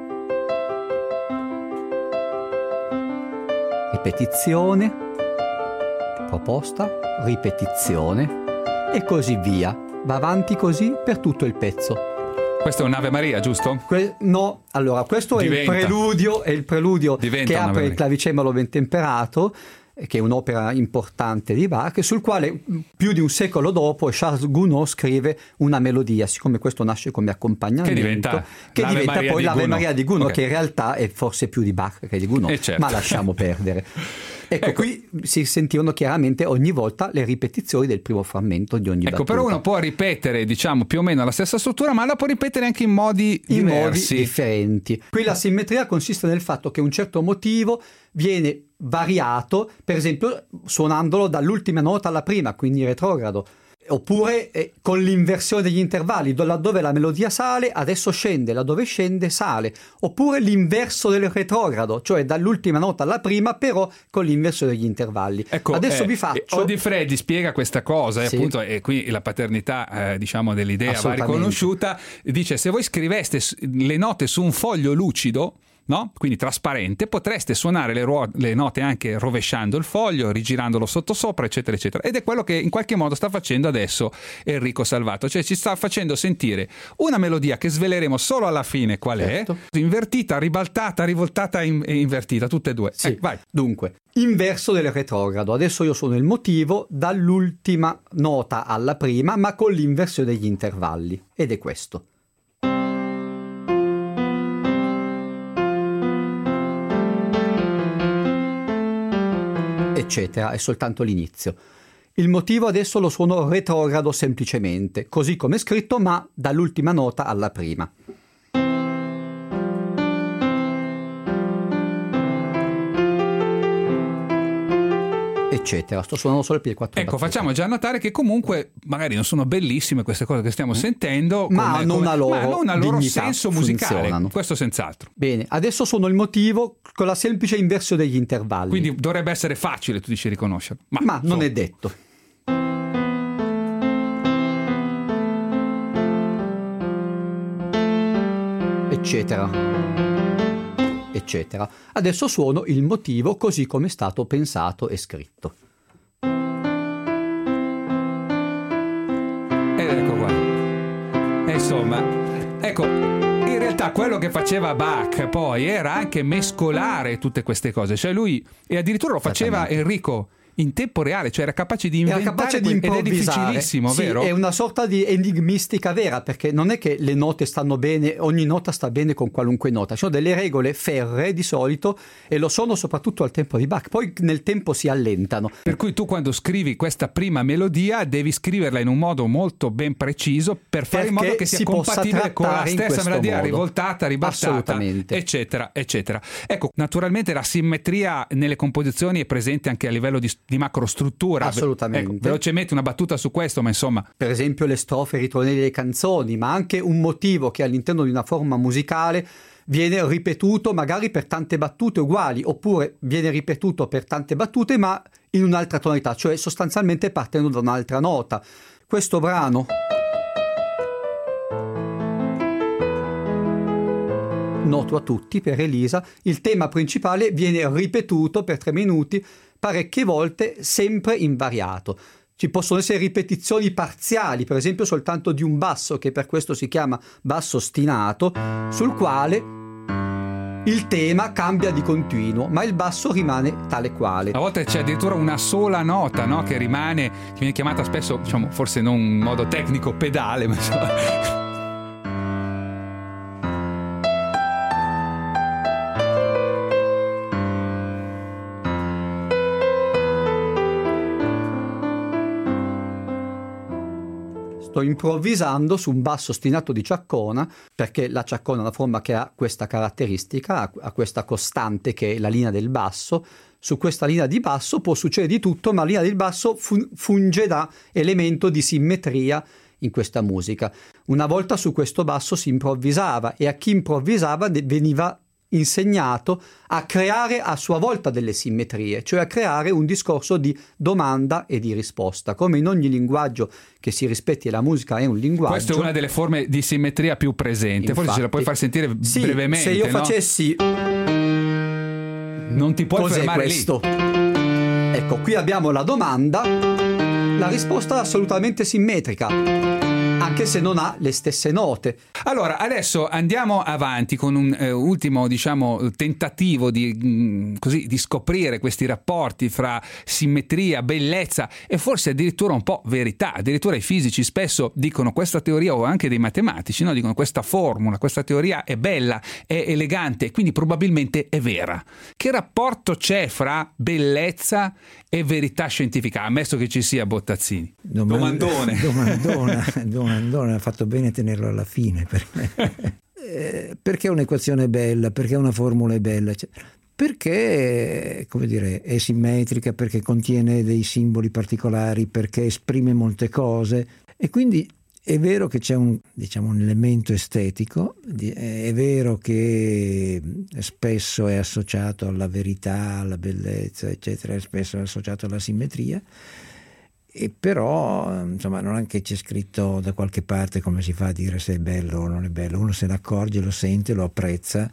Ripetizione, proposta, ripetizione e così via. Va avanti così per tutto il pezzo. Questo è un'Ave Maria, giusto? No, allora questo è il preludio che apre il clavicembalo ben temperato, che è un'opera importante di Bach, sul quale più di un secolo dopo Charles Gounod scrive una melodia, siccome questo nasce come accompagnamento, che diventa poi l'Ave Maria di Gounod, che in realtà è forse più di Bach che di Gounod, certo. Ma lasciamo perdere. Ecco, qui si sentivano chiaramente ogni volta le ripetizioni del primo frammento di ogni battuta. Però uno può ripetere, diciamo, più o meno la stessa struttura, ma la può ripetere anche in modi diversi. Modi differenti. Qui la simmetria consiste nel fatto che un certo motivo viene variato, per esempio suonandolo dall'ultima nota alla prima, quindi retrogrado, oppure con l'inversione degli intervalli, laddove la melodia sale adesso scende, laddove scende sale, oppure l'inverso del retrogrado, cioè dall'ultima nota alla prima però con l'inversione degli intervalli. Ecco, adesso vi faccio Di Freddi spiega questa cosa, sì. E appunto e qui la paternità diciamo dell'idea va riconosciuta. Dice: se voi scriveste le note su un foglio lucido, no? Quindi trasparente, potreste suonare le note anche rovesciando il foglio, rigirandolo sottosopra, eccetera eccetera, ed è quello che in qualche modo sta facendo adesso Enrico Salvato, cioè ci sta facendo sentire una melodia che sveleremo solo alla fine qual è, certo. Invertita, ribaltata, rivoltata e invertita, tutte e due. Sì. Vai. Dunque, inverso del retrogrado, adesso io suono il motivo dall'ultima nota alla prima, ma con l'inversione degli intervalli, ed è questo. Eccetera, è soltanto l'inizio. Il motivo adesso lo suono retrogrado semplicemente, così come è scritto, ma dall'ultima nota alla prima. Eccetera, sto suonando solo per 4 Ecco, battute. Facciamo già notare che comunque magari non sono bellissime queste cose che stiamo sentendo, ma hanno una loro senso musicale, funzionano. Questo senz'altro. Bene, adesso suono il motivo con la semplice inversione degli intervalli. Quindi dovrebbe essere facile, tu dici, riconoscerlo. Ma non è detto. Eccetera. Adesso suono il motivo così come è stato pensato e scritto. Ed ecco qua. E insomma, ecco, in realtà quello che faceva Bach poi era anche mescolare tutte queste cose, cioè lui, e addirittura lo faceva Enrico in tempo reale, cioè era capace di inventare ed è difficilissimo, sì, vero? È una sorta di enigmistica vera, perché non è che le note stanno bene, ogni nota sta bene con qualunque nota, ci sono delle regole ferree di solito e lo sono soprattutto al tempo di Bach, poi nel tempo si allentano. Per cui tu quando scrivi questa prima melodia devi scriverla in un modo molto ben preciso per fare in modo che sia compatibile con la stessa melodia rivoltata, ribaltata, eccetera, eccetera. Ecco, naturalmente la simmetria nelle composizioni è presente anche a livello di macrostruttura. Assolutamente. Ecco, velocemente una battuta su questo, ma insomma. Per esempio le strofe e i ritornelli delle canzoni, ma anche un motivo che all'interno di una forma musicale viene ripetuto magari per tante battute uguali, oppure viene ripetuto per tante battute ma in un'altra tonalità, cioè sostanzialmente partendo da un'altra nota. Questo brano noto a tutti per Elisa, il tema principale viene ripetuto per 3 minuti parecchie volte, sempre invariato. Ci possono essere ripetizioni parziali, per esempio soltanto di un basso, che per questo si chiama basso ostinato, sul quale il tema cambia di continuo, ma il basso rimane tale quale. A volte c'è addirittura una sola nota, no? Che rimane, che viene chiamata spesso, diciamo, forse non in modo tecnico pedale, ma insomma... Sto improvvisando su un basso ostinato di Ciaccona, perché la Ciaccona è una forma che ha questa caratteristica, ha questa costante che è la linea del basso. Su questa linea di basso può succedere di tutto, ma la linea del basso funge da elemento di simmetria in questa musica. Una volta su questo basso si improvvisava, e a chi improvvisava veniva insegnato a creare a sua volta delle simmetrie, cioè a creare un discorso di domanda e di risposta. Come in ogni linguaggio che si rispetti, la musica è un linguaggio. Questa è una delle forme di simmetria più presente. Forse ce la puoi far sentire brevemente. Se io facessi non ti puoi fermare questo lì. Ecco, qui abbiamo la domanda, la risposta è assolutamente simmetrica, anche se non ha le stesse note. Allora, adesso andiamo avanti con un ultimo, diciamo, tentativo di scoprire questi rapporti fra simmetria, bellezza e forse addirittura un po' verità. Addirittura i fisici spesso dicono questa teoria, o anche dei matematici, no? Dicono questa formula, questa teoria è bella, è elegante e quindi probabilmente è vera. Che rapporto c'è fra bellezza e verità scientifica, ammesso che ci sia Bottazzini? Domandona, ha fatto bene a tenerlo alla fine. Perché un'equazione è bella? Perché una formula è bella? Perché, come dire, è simmetrica, perché contiene dei simboli particolari, perché esprime molte cose, e quindi è vero che c'è un elemento estetico, è vero che spesso è associato alla verità, alla bellezza, eccetera, è spesso è associato alla simmetria. E però, insomma, non è che c'è scritto da qualche parte come si fa a dire se è bello o non è bello. Uno se ne accorge, lo sente, lo apprezza.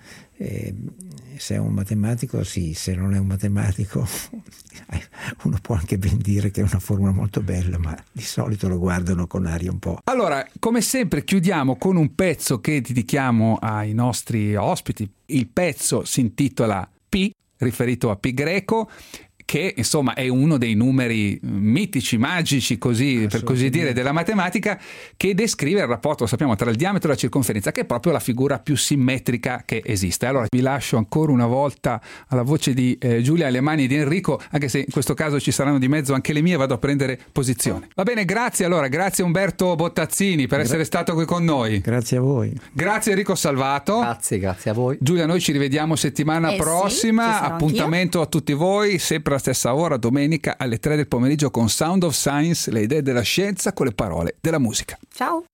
Se è un matematico, sì; se non è un matematico, uno può anche ben dire che è una formula molto bella, ma di solito lo guardano con aria un po'. Allora, come sempre chiudiamo con un pezzo che dedichiamo ai nostri ospiti. Il pezzo si intitola Pi, riferito a pi greco, che insomma è uno dei numeri mitici, magici, così per così dire, della matematica, che descrive il rapporto, sappiamo, tra il diametro e la circonferenza, che è proprio la figura più simmetrica che esiste. Allora vi lascio ancora una volta alla voce di Giulia, alle mani di Enrico, anche se in questo caso ci saranno di mezzo anche le mie, vado a prendere posizione. Va bene, grazie Umberto Bottazzini per essere stato qui con noi. Grazie a voi. Grazie Enrico Salvato. Grazie a voi. Giulia, noi ci rivediamo settimana prossima, appuntamento a tutti voi, sempre alla stessa ora, domenica alle 3 del pomeriggio, con Sound of Science, le idee della scienza con le parole della musica. Ciao.